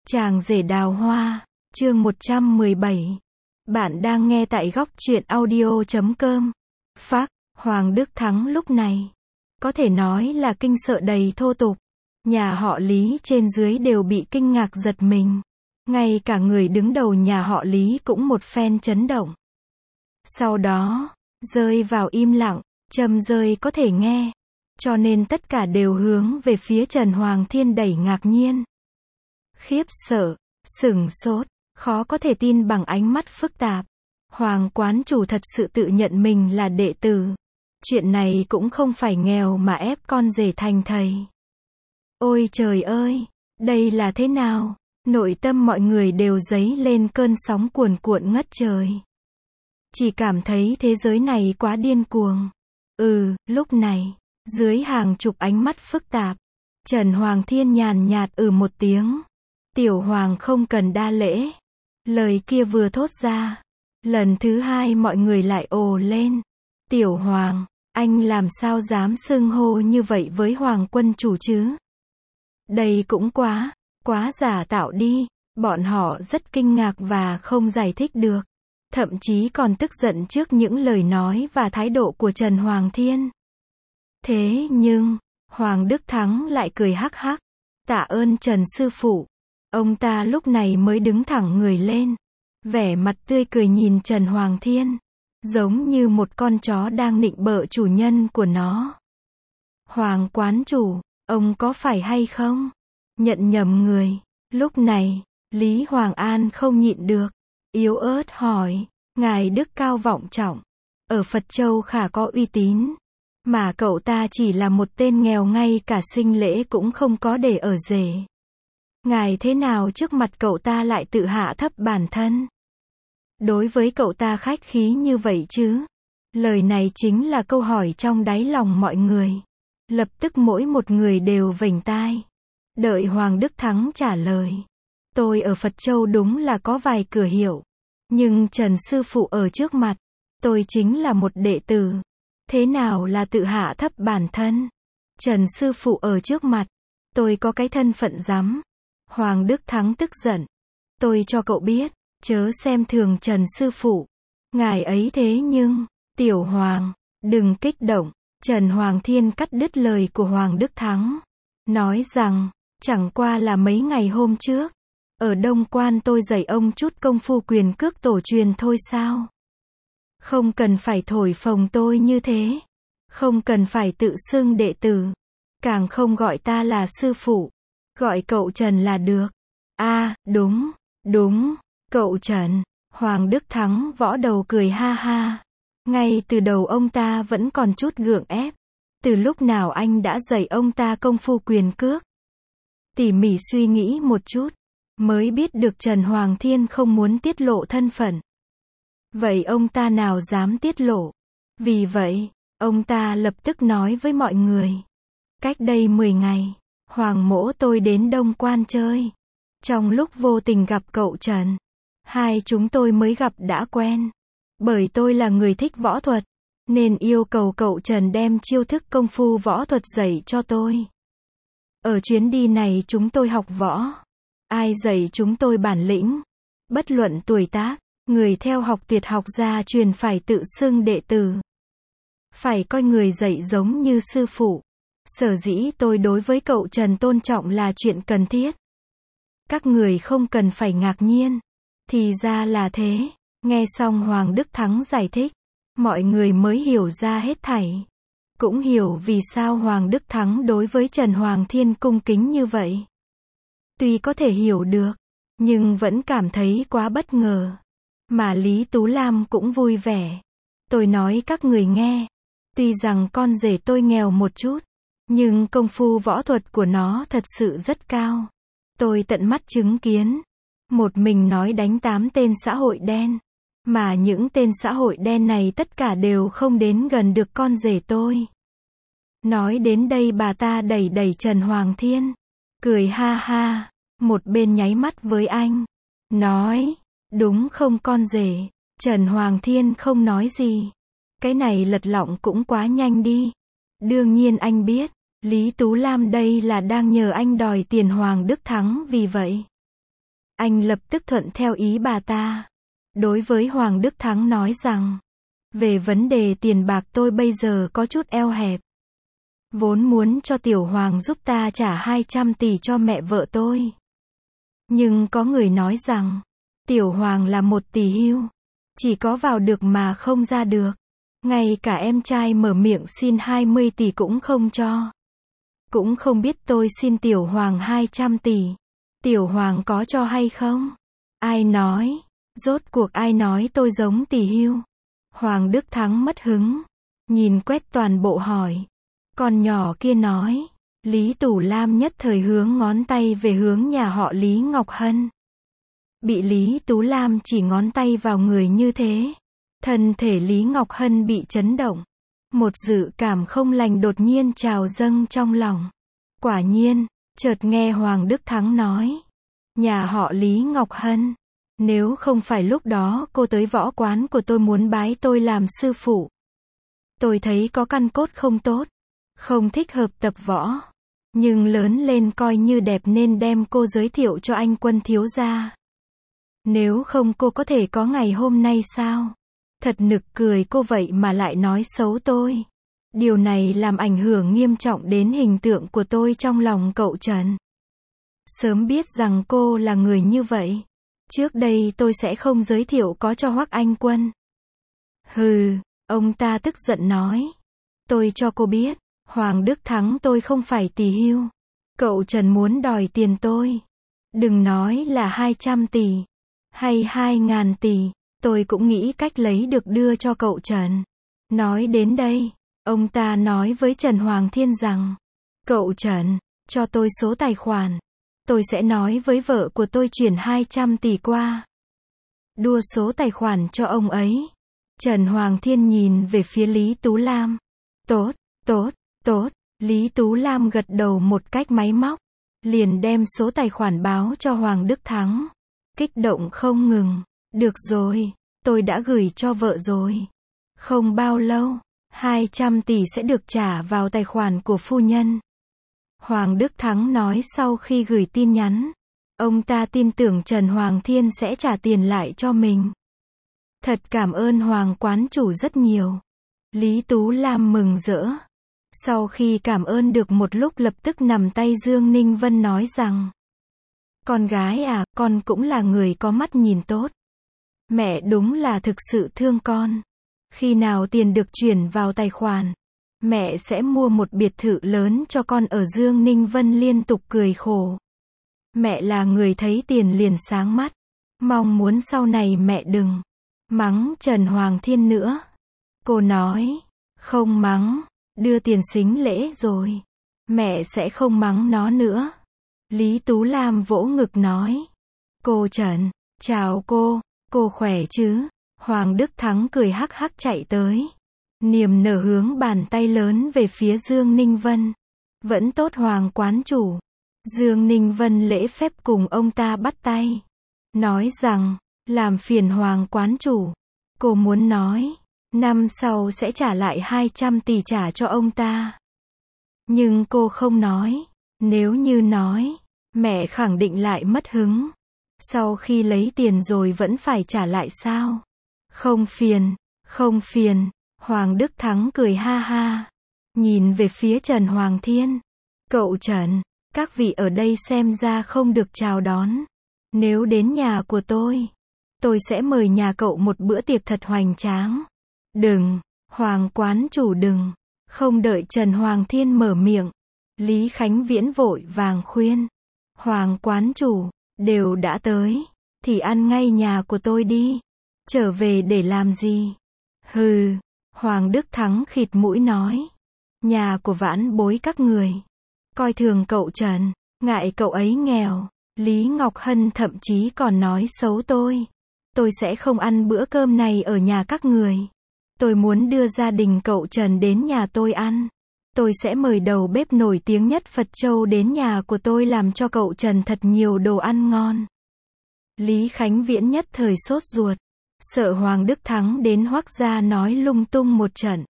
Chàng rể đào hoa, chương 117. Bạn đang nghe tại góc truyện audio.com. Phác, Hoàng Đức Thắng lúc này, có thể nói là kinh sợ đầy thô tục. Nhà họ Lý trên dưới đều bị kinh ngạc giật mình. Ngay cả người đứng đầu nhà họ Lý cũng một phen chấn động. Sau đó, rơi vào im lặng, trầm rơi có thể nghe. Cho nên tất cả đều hướng về phía Trần Hoàng Thiên đầy ngạc nhiên. Khiếp sợ, sửng sốt, khó có thể tin bằng ánh mắt phức tạp. Hoàng quán chủ thật sự tự nhận mình là đệ tử. Chuyện này cũng không phải nghèo mà ép con rể thành thầy. Ôi trời ơi, đây là thế nào? Nội tâm mọi người đều dấy lên cơn sóng cuồn cuộn ngất trời. Chỉ cảm thấy thế giới này quá điên cuồng. Lúc này, dưới hàng chục ánh mắt phức tạp, Trần Hoàng Thiên nhàn nhạt một tiếng. Tiểu Hoàng không cần đa lễ. Lời kia vừa thốt ra, lần thứ hai mọi người lại ồ lên. Tiểu Hoàng, anh làm sao dám xưng hô như vậy với Hoàng quân chủ chứ? Đây cũng quá giả tạo đi. Bọn họ rất kinh ngạc và không giải thích được. Thậm chí còn tức giận trước những lời nói và thái độ của Trần Hoàng Thiên. Thế nhưng, Hoàng Đức Thắng lại cười hắc hắc. Tạ ơn Trần sư phụ. Ông ta lúc này mới đứng thẳng người lên. Vẻ mặt tươi cười nhìn Trần Hoàng Thiên. Giống như một con chó đang nịnh bợ chủ nhân của nó. Hoàng quán chủ, ông có phải hay không? Nhận nhầm người. Lúc này, Lý Hoàng An không nhịn được. Yếu ớt hỏi. Ngài đức cao vọng trọng. Ở Phật Châu khả có uy tín. Mà cậu ta chỉ là một tên nghèo, ngay cả sinh lễ cũng không có để ở rể. Ngài thế nào trước mặt cậu ta lại tự hạ thấp bản thân? Đối với cậu ta khách khí như vậy chứ? Lời này chính là câu hỏi trong đáy lòng mọi người. Lập tức mỗi một người đều vểnh tai. Đợi Hoàng Đức Thắng trả lời. Tôi ở Phật Châu đúng là có vài cửa hiệu. Nhưng Trần sư phụ ở trước mặt, tôi chính là một đệ tử. Thế nào là tự hạ thấp bản thân? Trần sư phụ ở trước mặt, tôi có cái thân phận rắm. Hoàng Đức Thắng tức giận. Tôi cho cậu biết, chớ xem thường Trần sư phụ. Ngài ấy thế nhưng, Tiểu Hoàng, đừng kích động. Trần Hoàng Thiên cắt đứt lời của Hoàng Đức Thắng. Nói rằng, chẳng qua là mấy ngày hôm trước. Ở Đông Quan tôi dạy ông chút công phu quyền cước tổ truyền thôi sao? Không cần phải thổi phồng tôi như thế. Không cần phải tự xưng đệ tử. Càng không gọi ta là sư phụ. Gọi cậu Trần là được. Đúng, cậu Trần. Hoàng Đức Thắng võ đầu cười ha ha. Ngay từ đầu ông ta vẫn còn chút gượng ép. Từ lúc nào anh đã dạy ông ta công phu quyền cước? Tỉ mỉ suy nghĩ một chút, mới biết được Trần Hoàng Thiên không muốn tiết lộ thân phận. Vậy ông ta nào dám tiết lộ? Vì vậy, ông ta lập tức nói với mọi người. Cách đây 10 ngày, Hoàng mỗ tôi đến Đông Quan chơi. Trong lúc vô tình gặp cậu Trần, hai chúng tôi mới gặp đã quen. Bởi tôi là người thích võ thuật, nên yêu cầu cậu Trần đem chiêu thức công phu võ thuật dạy cho tôi. Ở chuyến đi này chúng tôi học võ. Ai dạy chúng tôi bản lĩnh? Bất luận tuổi tác, người theo học tuyệt học gia truyền phải tự xưng đệ tử. Phải coi người dạy giống như sư phụ. Sở dĩ tôi đối với cậu Trần tôn trọng là chuyện cần thiết. Các người không cần phải ngạc nhiên. Thì ra là thế. Nghe xong Hoàng Đức Thắng giải thích, mọi người mới hiểu ra hết thảy. Cũng hiểu vì sao Hoàng Đức Thắng đối với Trần Hoàng Thiên cung kính như vậy. Tuy có thể hiểu được, nhưng vẫn cảm thấy quá bất ngờ. Mà Lý Tú Lam cũng vui vẻ. Tôi nói các người nghe, tuy rằng con rể tôi nghèo một chút, nhưng công phu võ thuật của nó thật sự rất cao. Tôi tận mắt chứng kiến. Một mình nói đánh 8 tên xã hội đen. Mà những tên xã hội đen này tất cả đều không đến gần được con rể tôi. Nói đến đây bà ta đẩy đẩy Trần Hoàng Thiên. Cười ha ha. Một bên nháy mắt với anh. Nói, đúng không con rể? Trần Hoàng Thiên không nói gì. Cái này lật lọng cũng quá nhanh đi. Đương nhiên anh biết, Lý Tú Lam đây là đang nhờ anh đòi tiền Hoàng Đức Thắng vì vậy. Anh lập tức thuận theo ý bà ta. Đối với Hoàng Đức Thắng nói rằng, về vấn đề tiền bạc tôi bây giờ có chút eo hẹp. Vốn muốn cho Tiểu Hoàng giúp ta trả 200 tỷ cho mẹ vợ tôi. Nhưng có người nói rằng, Tiểu Hoàng là một tỷ hưu. Chỉ có vào được mà không ra được. Ngay cả em trai mở miệng xin 20 tỷ cũng không cho. Cũng không biết tôi xin Tiểu Hoàng 200 tỷ. Tiểu Hoàng có cho hay không? Ai nói? Rốt cuộc ai nói tôi giống tỷ hưu? Hoàng Đức Thắng mất hứng. Nhìn quét toàn bộ hỏi. Con nhỏ kia nói. Lý Tủ Lam nhất thời hướng ngón tay về hướng nhà họ Lý Ngọc Hân. Bị Lý Tú Lam chỉ ngón tay vào người như thế. Thân thể Lý Ngọc Hân bị chấn động. Một dự cảm không lành đột nhiên trào dâng trong lòng. Quả nhiên, chợt nghe Hoàng Đức Thắng nói. Nhà họ Lý Ngọc Hân. Nếu không phải lúc đó cô tới võ quán của tôi muốn bái tôi làm sư phụ. Tôi thấy có căn cốt không tốt. Không thích hợp tập võ. Nhưng lớn lên coi như đẹp nên đem cô giới thiệu cho anh Quân thiếu gia. Nếu không cô có thể có ngày hôm nay sao? Thật nực cười cô vậy mà lại nói xấu tôi. Điều này làm ảnh hưởng nghiêm trọng đến hình tượng của tôi trong lòng cậu Trần. Sớm biết rằng cô là người như vậy. Trước đây tôi sẽ không giới thiệu có cho Hoắc Anh Quân. Hừ, ông ta tức giận nói. Tôi cho cô biết, Hoàng Đức Thắng tôi không phải tỷ hưu. Cậu Trần muốn đòi tiền tôi. Đừng nói là 200 tỷ. Hay 2.000 tỷ. Tôi cũng nghĩ cách lấy được đưa cho cậu Trần. Nói đến đây, ông ta nói với Trần Hoàng Thiên rằng. Cậu Trần, cho tôi số tài khoản. Tôi sẽ nói với vợ của tôi chuyển 200 tỷ qua. Đua số tài khoản cho ông ấy. Trần Hoàng Thiên nhìn về phía Lý Tú Lam. Tốt, tốt, tốt. Lý Tú Lam gật đầu một cách máy móc. Liền đem số tài khoản báo cho Hoàng Đức Thắng. Kích động không ngừng. Được rồi, tôi đã gửi cho vợ rồi. Không bao lâu, 200 tỷ sẽ được trả vào tài khoản của phu nhân. Hoàng Đức Thắng nói sau khi gửi tin nhắn. Ông ta tin tưởng Trần Hoàng Thiên sẽ trả tiền lại cho mình. Thật cảm ơn Hoàng quán chủ rất nhiều. Lý Tú Lam mừng rỡ. Sau khi cảm ơn được một lúc lập tức nằm tay Dương Ninh Vân nói rằng. Con gái à, con cũng là người có mắt nhìn tốt. Mẹ đúng là thực sự thương con. Khi nào tiền được chuyển vào tài khoản, mẹ sẽ mua một biệt thự lớn cho con ở. Dương Ninh Vân liên tục cười khổ. Mẹ là người thấy tiền liền sáng mắt. Mong muốn sau này mẹ đừng mắng Trần Hoàng Thiên nữa. Cô nói, không mắng, đưa tiền sính lễ rồi. Mẹ sẽ không mắng nó nữa. Lý Tú Lam vỗ ngực nói. Cô Trần, chào cô khỏe chứ? Hoàng Đức Thắng cười hắc hắc chạy tới. Niềm nở hướng bàn tay lớn về phía Dương Ninh Vân. Vẫn tốt Hoàng quán chủ. Dương Ninh Vân lễ phép cùng ông ta bắt tay. Nói rằng, làm phiền Hoàng quán chủ. Cô muốn nói, năm sau sẽ trả lại 200 tỷ trả cho ông ta. Nhưng cô không nói. Nếu như nói, mẹ khẳng định lại mất hứng. Sau khi lấy tiền rồi vẫn phải trả lại sao? Không phiền, không phiền. Hoàng Đức Thắng cười ha ha. Nhìn về phía Trần Hoàng Thiên. Cậu Trần, các vị ở đây xem ra không được chào đón. Nếu đến nhà của tôi sẽ mời nhà cậu một bữa tiệc thật hoành tráng. Đừng, Hoàng quán chủ đừng. Không đợi Trần Hoàng Thiên mở miệng. Lý Khánh Viễn vội vàng khuyên. Hoàng quán chủ, đều đã tới. Thì ăn ngay nhà của tôi đi. Trở về để làm gì? Hừ, Hoàng Đức Thắng khịt mũi nói. Nhà của vãn bối các người. Coi thường cậu Trần, ngại cậu ấy nghèo. Lý Ngọc Hân thậm chí còn nói xấu tôi. Tôi sẽ không ăn bữa cơm này ở nhà các người. Tôi muốn đưa gia đình cậu Trần đến nhà tôi ăn. Tôi sẽ mời đầu bếp nổi tiếng nhất Phật Châu đến nhà của tôi làm cho cậu Trần thật nhiều đồ ăn ngon. Lý Khánh Viễn nhất thời sốt ruột. Sợ Hoàng Đức Thắng đến Hoắc gia nói lung tung một trận.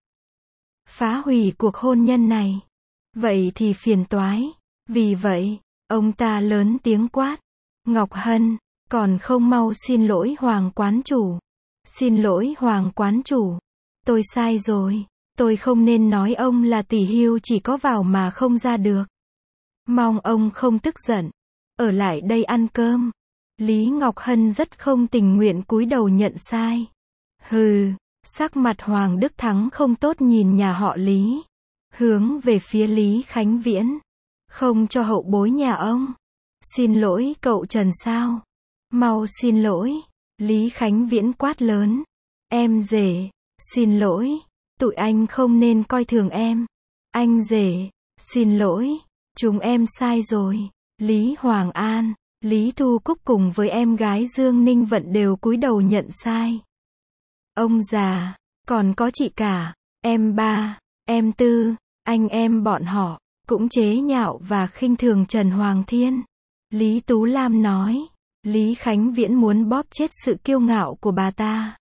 Phá hủy cuộc hôn nhân này. Vậy thì phiền toái. Vì vậy, ông ta lớn tiếng quát. Ngọc Hân, Còn không mau xin lỗi Hoàng quán chủ. Xin lỗi Hoàng quán chủ. Tôi sai rồi. Tôi không nên nói ông là tỷ hưu chỉ có vào mà không ra được. Mong ông không tức giận. Ở lại đây ăn cơm. Lý Ngọc Hân rất không tình nguyện cúi đầu nhận sai. Hừ, sắc mặt Hoàng Đức Thắng không tốt nhìn nhà họ Lý. Hướng về phía Lý Khánh Viễn. Không cho hậu bối nhà ông. Xin lỗi cậu Trần sao? Mau xin lỗi. Lý Khánh Viễn quát lớn. Em rể, xin lỗi. Tụi anh không nên coi thường em. Anh rể, xin lỗi. Chúng em sai rồi. Lý Hoàng An, Lý Thu Cúc cùng với em gái Dương Ninh Vận đều cúi đầu nhận sai. Ông già, còn có chị cả, em ba, em tư, anh em bọn họ, cũng chế nhạo và khinh thường Trần Hoàng Thiên. Lý Tú Lam nói, Lý Khánh Viễn muốn bóp chết sự kiêu ngạo của bà ta.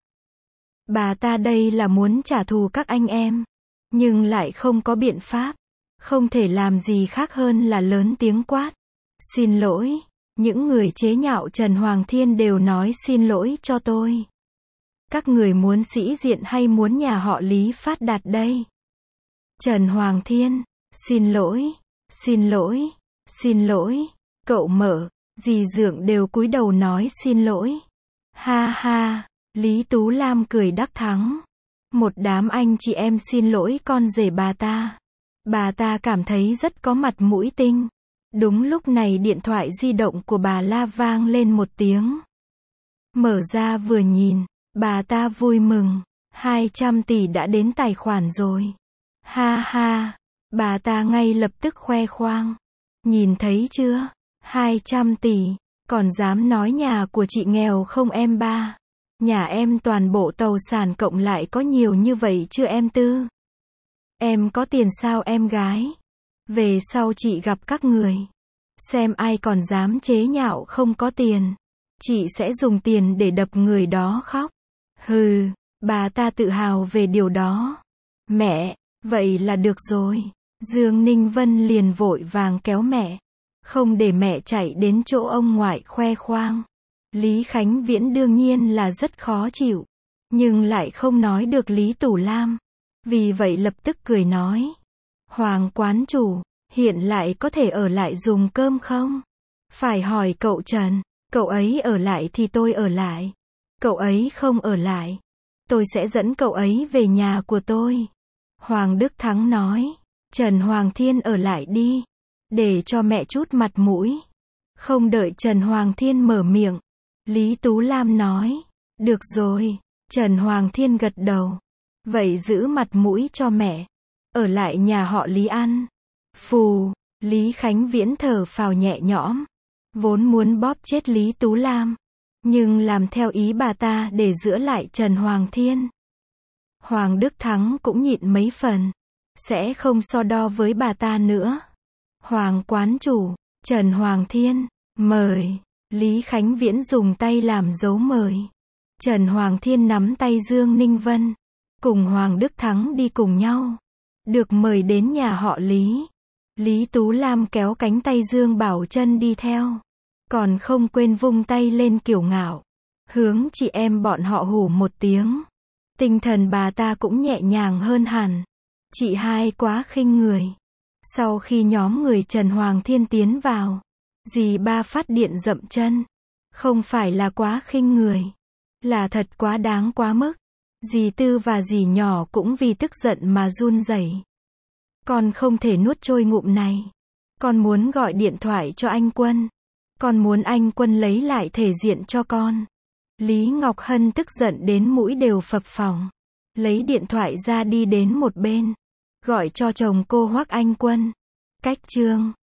Bà ta đây là muốn trả thù các anh em, nhưng lại không có biện pháp, không thể làm gì khác hơn là lớn tiếng quát. Xin lỗi, những người chế nhạo Trần Hoàng Thiên đều nói xin lỗi cho tôi. Các người muốn sĩ diện hay muốn nhà họ Lý phát đạt đây? Trần Hoàng Thiên, xin lỗi, xin lỗi, xin lỗi, cậu Mở, dì Dượng đều cúi đầu nói xin lỗi. Ha ha, Lý Tú Lam cười đắc thắng. Một đám anh chị em xin lỗi con rể bà ta. Bà ta cảm thấy rất có mặt mũi tinh. Đúng lúc này điện thoại di động của bà La vang lên một tiếng. Mở ra vừa nhìn, bà ta vui mừng. 200 tỷ đã đến tài khoản rồi. Ha ha, bà ta ngay lập tức khoe khoang. Nhìn thấy chưa? 200 tỷ, còn dám nói nhà của chị nghèo không em ba? Nhà em toàn bộ tàu sản cộng lại có nhiều như vậy chưa em Tư? Em có tiền sao em gái? Về sau chị gặp các người, xem ai còn dám chế nhạo không có tiền, chị sẽ dùng tiền để đập người đó khóc. Hừ, bà ta tự hào về điều đó. Mẹ, vậy là được rồi. Dương Ninh Vân liền vội vàng kéo mẹ, không để mẹ chạy đến chỗ ông ngoại khoe khoang. Lý Khánh Viễn đương nhiên là rất khó chịu, nhưng lại không nói được Lý Tủ Lam. Vì vậy lập tức cười nói. Hoàng quán chủ, hiện lại có thể ở lại dùng cơm không? Phải hỏi cậu Trần, cậu ấy ở lại thì tôi ở lại. Cậu ấy không ở lại, tôi sẽ dẫn cậu ấy về nhà của tôi. Hoàng Đức Thắng nói. Trần Hoàng Thiên ở lại đi, để cho mẹ chút mặt mũi. Không đợi Trần Hoàng Thiên mở miệng, Lý Tú Lam nói. Được rồi, Trần Hoàng Thiên gật đầu. Vậy giữ mặt mũi cho mẹ, ở lại nhà họ Lý ăn. Phù, Lý Khánh Viễn thở phào nhẹ nhõm. Vốn muốn bóp chết Lý Tú Lam, nhưng làm theo ý bà ta để giữ lại Trần Hoàng Thiên. Hoàng Đức Thắng cũng nhịn mấy phần, sẽ không so đo với bà ta nữa. Hoàng quán chủ, Trần Hoàng Thiên, mời. Lý Khánh Viễn dùng tay làm dấu mời. Trần Hoàng Thiên nắm tay Dương Ninh Vân, cùng Hoàng Đức Thắng đi cùng nhau. Được mời đến nhà họ Lý. Lý Tú Lam kéo cánh tay Dương Bảo Trân đi theo. Còn không quên vung tay lên kiêu ngạo, hướng chị em bọn họ hù một tiếng. Tinh thần bà ta cũng nhẹ nhàng hơn hẳn. Chị hai quá khinh người. Sau khi nhóm người Trần Hoàng Thiên tiến vào, dì ba phát điện dậm chân. Không phải là quá khinh người, là thật quá đáng quá mức. Dì Tư và dì nhỏ cũng vì tức giận mà run rẩy. Con không thể nuốt trôi ngụm này. Con muốn gọi điện thoại cho anh Quân. Con muốn anh Quân lấy lại thể diện cho con. Lý Ngọc Hân tức giận đến mũi đều phập phồng. Lấy điện thoại ra đi đến một bên, gọi cho chồng cô Hoắc Anh Quân. Cách chương